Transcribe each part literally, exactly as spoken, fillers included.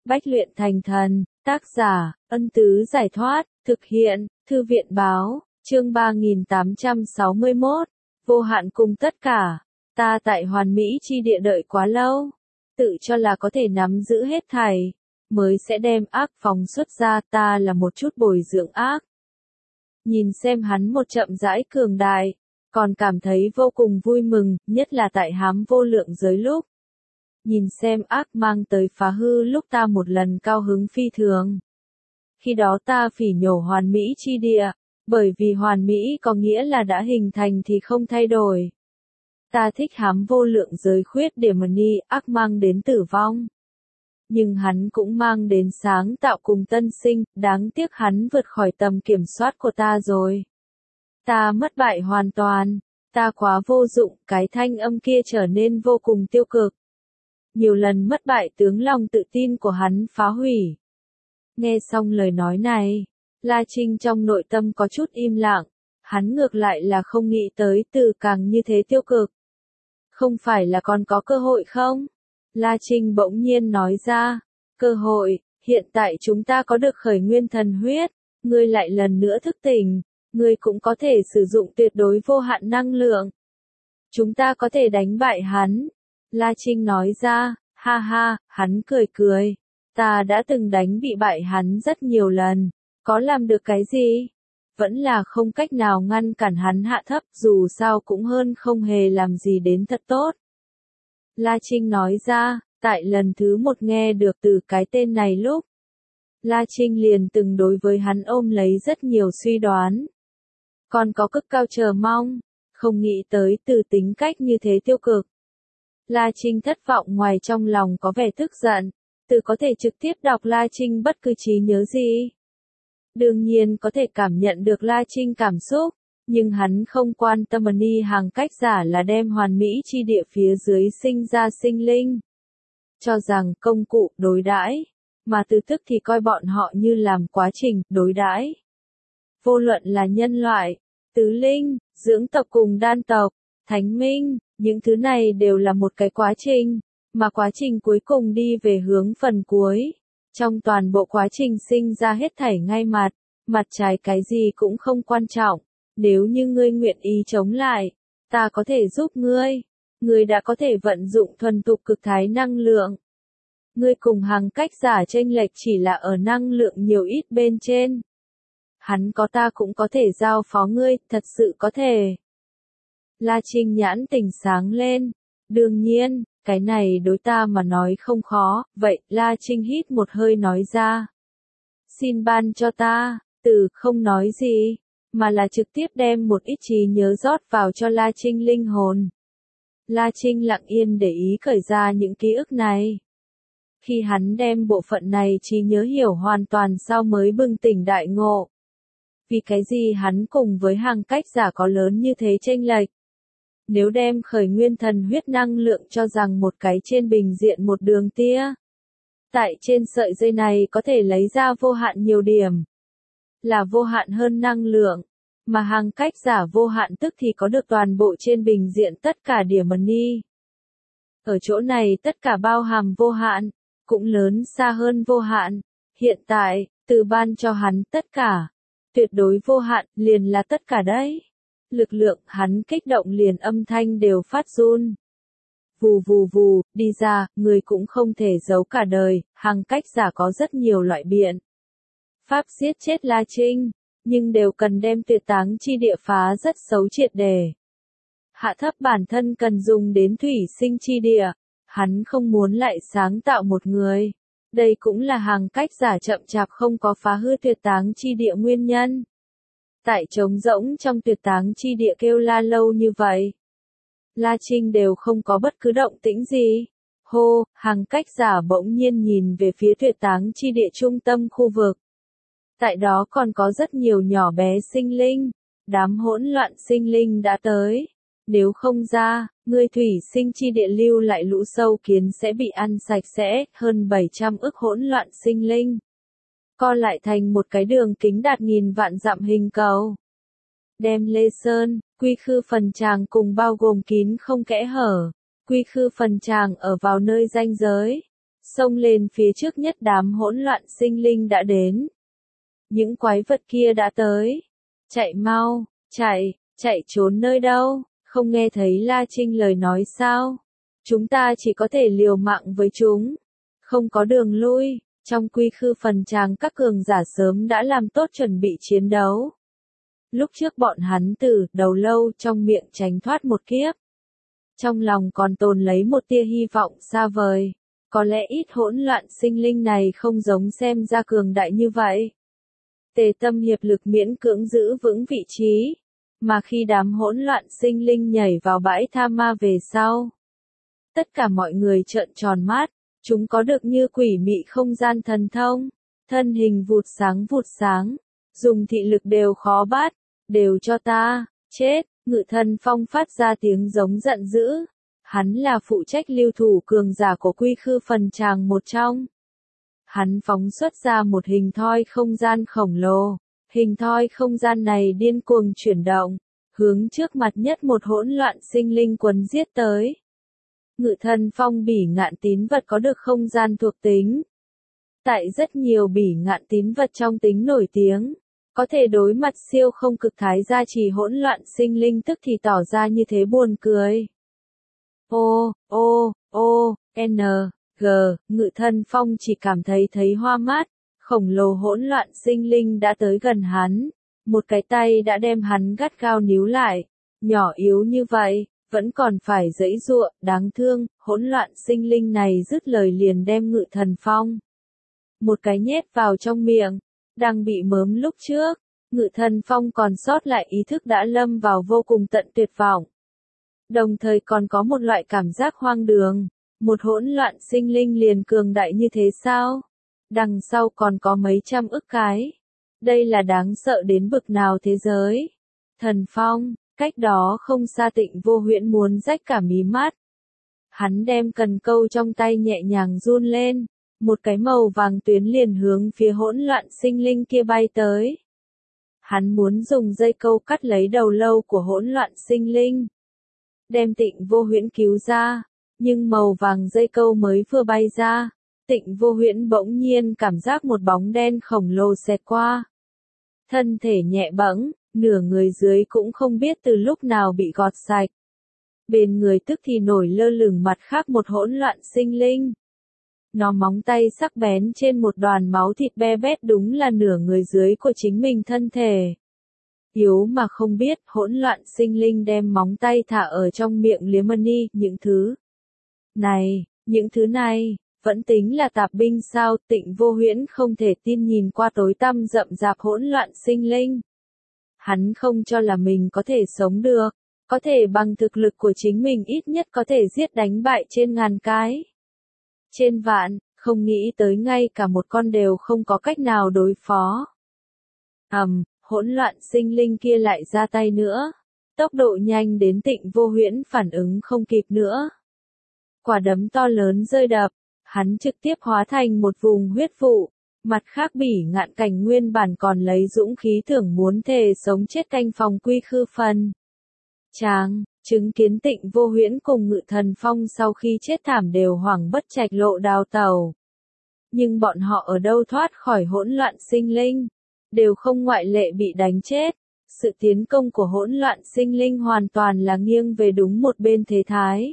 Bách luyện thành thần, tác giả, Ân Tứ Giải Thoát, thực hiện, Thư viện Báo, chương ba nghìn tám trăm sáu mươi mốt, vô hạn cùng tất cả, ta tại hoàn mỹ chi địa đợi quá lâu, tự cho là có thể nắm giữ hết thảy, mới sẽ đem ác phóng xuất ra, ta là một chút bồi dưỡng ác. Nhìn xem hắn một chậm rãi cường đại, còn cảm thấy vô cùng vui mừng, nhất là tại hám vô lượng giới lúc. Nhìn xem ác mang tới phá hư lúc ta một lần cao hứng phi thường. Khi đó ta phỉ nhổ hoàn mỹ chi địa, bởi vì hoàn mỹ có nghĩa là đã hình thành thì không thay đổi. Ta thích hám vô lượng giới khuyết điểm ni, ác mang đến tử vong. Nhưng hắn cũng mang đến sáng tạo cùng tân sinh, đáng tiếc hắn vượt khỏi tầm kiểm soát của ta rồi. Ta mất bại hoàn toàn, ta quá vô dụng, cái thanh âm kia trở nên vô cùng tiêu cực. Nhiều lần mất bại tướng lòng tự tin của hắn phá hủy. Nghe xong lời nói này, La Trinh trong nội tâm có chút im lặng, hắn ngược lại là không nghĩ tới từ càng như thế tiêu cực. Không phải là còn có cơ hội không? La Trinh bỗng nhiên nói ra, cơ hội, hiện tại chúng ta có được khởi nguyên thần huyết, ngươi lại lần nữa thức tỉnh, ngươi cũng có thể sử dụng tuyệt đối vô hạn năng lượng. Chúng ta có thể đánh bại hắn. La Trinh nói ra, ha ha, hắn cười cười, ta đã từng đánh bị bại hắn rất nhiều lần, có làm được cái gì? Vẫn là không cách nào ngăn cản hắn hạ thấp, dù sao cũng hơn không hề làm gì đến thật tốt. La Trinh nói ra, tại lần thứ một nghe được từ cái tên này lúc, La Trinh liền từng đối với hắn ôm lấy rất nhiều suy đoán. Còn có cực cao chờ mong, không nghĩ tới từ tính cách như thế tiêu cực. La Trinh thất vọng ngoài trong lòng có vẻ tức giận, từ có thể trực tiếp đọc La Trinh bất cứ trí nhớ gì. Đương nhiên có thể cảm nhận được La Trinh cảm xúc, nhưng hắn không quan tâm ni hàng cách giả là đem hoàn mỹ chi địa phía dưới sinh ra sinh linh. Cho rằng công cụ đối đãi, mà từ thức thì coi bọn họ như làm quá trình đối đãi. Vô luận là nhân loại, tứ linh, dưỡng tộc cùng đan tộc, thánh minh, những thứ này đều là một cái quá trình, mà quá trình cuối cùng đi về hướng phần cuối. Trong toàn bộ quá trình sinh ra hết thảy ngay mặt, mặt trái cái gì cũng không quan trọng, nếu như ngươi nguyện ý chống lại, ta có thể giúp ngươi, ngươi đã có thể vận dụng thuần tục cực thái năng lượng. Ngươi cùng hàng cách giả chênh lệch chỉ là ở năng lượng nhiều ít bên trên. Hắn có ta cũng có thể giao phó ngươi, thật sự có thể. La Trinh nhãn tỉnh sáng lên, đương nhiên, cái này đối ta mà nói không khó, vậy La Trinh hít một hơi nói ra. Xin ban cho ta, từ không nói gì, mà là trực tiếp đem một ít trí nhớ rót vào cho La Trinh linh hồn. La Trinh lặng yên để ý khởi ra những ký ức này. Khi hắn đem bộ phận này trí nhớ hiểu hoàn toàn sau mới bừng tỉnh đại ngộ. Vì cái gì hắn cùng với hàng cách giả có lớn như thế chênh lệch? Nếu đem khởi nguyên thần huyết năng lượng cho rằng một cái trên bình diện một đường tia. Tại trên sợi dây này có thể lấy ra vô hạn nhiều điểm. Là vô hạn hơn năng lượng. Mà hàng cách giả vô hạn tức thì có được toàn bộ trên bình diện tất cả điểm ni. Ở chỗ này tất cả bao hàm vô hạn, cũng lớn xa hơn vô hạn. Hiện tại, từ ban cho hắn tất cả. Tuyệt đối vô hạn, liền là tất cả đấy. Lực lượng hắn kích động liền âm thanh đều phát run. Vù vù vù, đi ra, người cũng không thể giấu cả đời, hàng cách giả có rất nhiều loại biện. Pháp giết chết La Trinh, nhưng đều cần đem tuyệt táng chi địa phá rất xấu triệt đề. Hạ thấp bản thân cần dùng đến thủy sinh chi địa, hắn không muốn lại sáng tạo một người. Đây cũng là hàng cách giả chậm chạp không có phá hư tuyệt táng chi địa nguyên nhân. Tại trống rỗng trong tuyệt táng chi địa kêu la lâu như vậy. La Trinh đều không có bất cứ động tĩnh gì. Hô, hàng cách giả bỗng nhiên nhìn về phía tuyệt táng chi địa trung tâm khu vực. Tại đó còn có rất nhiều nhỏ bé sinh linh. Đám hỗn loạn sinh linh đã tới. Nếu không ra, ngươi thủy sinh chi địa lưu lại lũ sâu kiến sẽ bị ăn sạch sẽ, hơn bảy trăm ức hỗn loạn sinh linh. Co lại thành một cái đường kính đạt nghìn vạn dặm hình cầu. Đem Lê Sơn, quy khư phần tràng cùng bao gồm kín không kẽ hở. Quy khư phần tràng ở vào nơi ranh giới. xông lên phía trước nhất đám hỗn loạn sinh linh đã đến. Những quái vật kia đã tới. Chạy mau, chạy, chạy trốn nơi đâu, không nghe thấy La Trinh lời nói sao? Chúng ta chỉ có thể liều mạng với chúng. Không có đường lui, trong quy khư phần tràng các cường giả sớm đã làm tốt chuẩn bị chiến đấu. Lúc trước bọn hắn từ đầu lâu trong miệng tránh thoát một kiếp. Trong lòng còn tồn lấy một tia hy vọng xa vời. Có lẽ ít hỗn loạn sinh linh này không giống xem ra cường đại như vậy. Tề Tâm hiệp lực miễn cưỡng giữ vững vị trí. Mà khi đám hỗn loạn sinh linh nhảy vào bãi tha ma về sau. Tất cả mọi người trợn tròn mắt. Chúng có được như quỷ mị không gian thần thông. Thân hình vụt sáng vụt sáng. Dùng thị lực đều khó bắt. Đều cho ta, chết. Ngự Thần Phong phát ra tiếng giống giận dữ. Hắn là phụ trách lưu thủ cường giả của quy khư phần tràng một trong. Hắn phóng xuất ra một hình thoi không gian khổng lồ. Hình thoi không gian này điên cuồng chuyển động, hướng trước mặt nhất một hỗn loạn sinh linh quấn giết tới. Ngự Thần Phong bỉ ngạn tín vật có được không gian thuộc tính. Tại rất nhiều bỉ ngạn tín vật trong tính nổi tiếng, có thể đối mặt siêu không cực thái gia trì hỗn loạn sinh linh tức thì tỏ ra như thế buồn cười. O, O, O, N, G, Ngự Thần Phong chỉ cảm thấy thấy hoa mắt, khổng lồ hỗn loạn sinh linh đã tới gần hắn, một cái tay đã đem hắn gắt gao níu lại, nhỏ yếu như vậy, vẫn còn phải giãy giụa, đáng thương, hỗn loạn sinh linh này dứt lời liền đem Ngự Thần Phong một cái nhét vào trong miệng, đang bị mớm lúc trước, Ngự Thần Phong còn sót lại ý thức đã lâm vào vô cùng tận tuyệt vọng. Đồng thời còn có một loại cảm giác hoang đường, một hỗn loạn sinh linh liền cường đại như thế sao? Đằng sau còn có mấy trăm ức cái. Đây là đáng sợ đến bực nào thế giới? Thần Phong, cách đó không xa Tịnh Vô Huyễn muốn rách cả mí mắt. Hắn đem cần câu trong tay nhẹ nhàng run lên, một cái màu vàng tuyến liền hướng phía hỗn loạn sinh linh kia bay tới. Hắn muốn dùng dây câu cắt lấy đầu lâu của hỗn loạn sinh linh, đem Tịnh Vô Huyễn cứu ra, nhưng màu vàng dây câu mới vừa bay ra, Tịnh Vô Huyễn bỗng nhiên cảm giác một bóng đen khổng lồ xẹt qua. Thân thể nhẹ bẫng, nửa người dưới cũng không biết từ lúc nào bị gọt sạch. Bên người tức thì nổi lơ lửng mặt khác một hỗn loạn sinh linh. Nó móng tay sắc bén trên một đoàn máu thịt be bét đúng là nửa người dưới của chính mình thân thể. Yếu mà không biết, hỗn loạn sinh linh đem móng tay thả ở trong miệng liếm ni, những thứ này, những thứ này, vẫn tính là tạp binh sao? Tịnh Vô Huyễn không thể tin nhìn qua tối tăm rậm rạp hỗn loạn sinh linh. Hắn không cho là mình có thể sống được, có thể bằng thực lực của chính mình ít nhất có thể giết đánh bại trên ngàn cái. Trên vạn, không nghĩ tới ngay cả một con đều không có cách nào đối phó. Ầm, um, hỗn loạn sinh linh kia lại ra tay nữa. Tốc độ nhanh đến Tịnh Vô Huyễn phản ứng không kịp nữa. Quả đấm to lớn rơi đập, hắn trực tiếp hóa thành một vùng huyết vụ. Mặt khác bỉ ngạn cảnh nguyên bản còn lấy dũng khí tưởng muốn thề sống chết canh phòng quy khư phần tràng, chứng kiến Tịnh Vô Huyễn cùng Ngự Thần Phong sau khi chết thảm đều hoảng bất trạch lộ đào tẩu. Nhưng bọn họ ở đâu thoát khỏi hỗn loạn sinh linh, đều không ngoại lệ bị đánh chết. Sự tiến công của hỗn loạn sinh linh hoàn toàn là nghiêng về đúng một bên thế thái.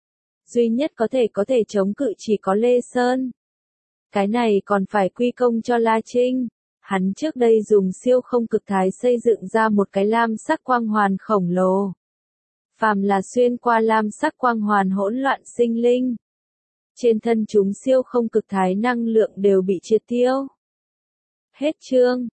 Duy nhất có thể có thể chống cự chỉ có Lê Sơn. Cái này còn phải quy công cho La Trinh. Hắn trước đây dùng siêu không cực thái xây dựng ra một cái lam sắc quang hoàn khổng lồ. Phàm là xuyên qua lam sắc quang hoàn hỗn loạn sinh linh, trên thân chúng siêu không cực thái năng lượng đều bị triệt tiêu. Hết chương.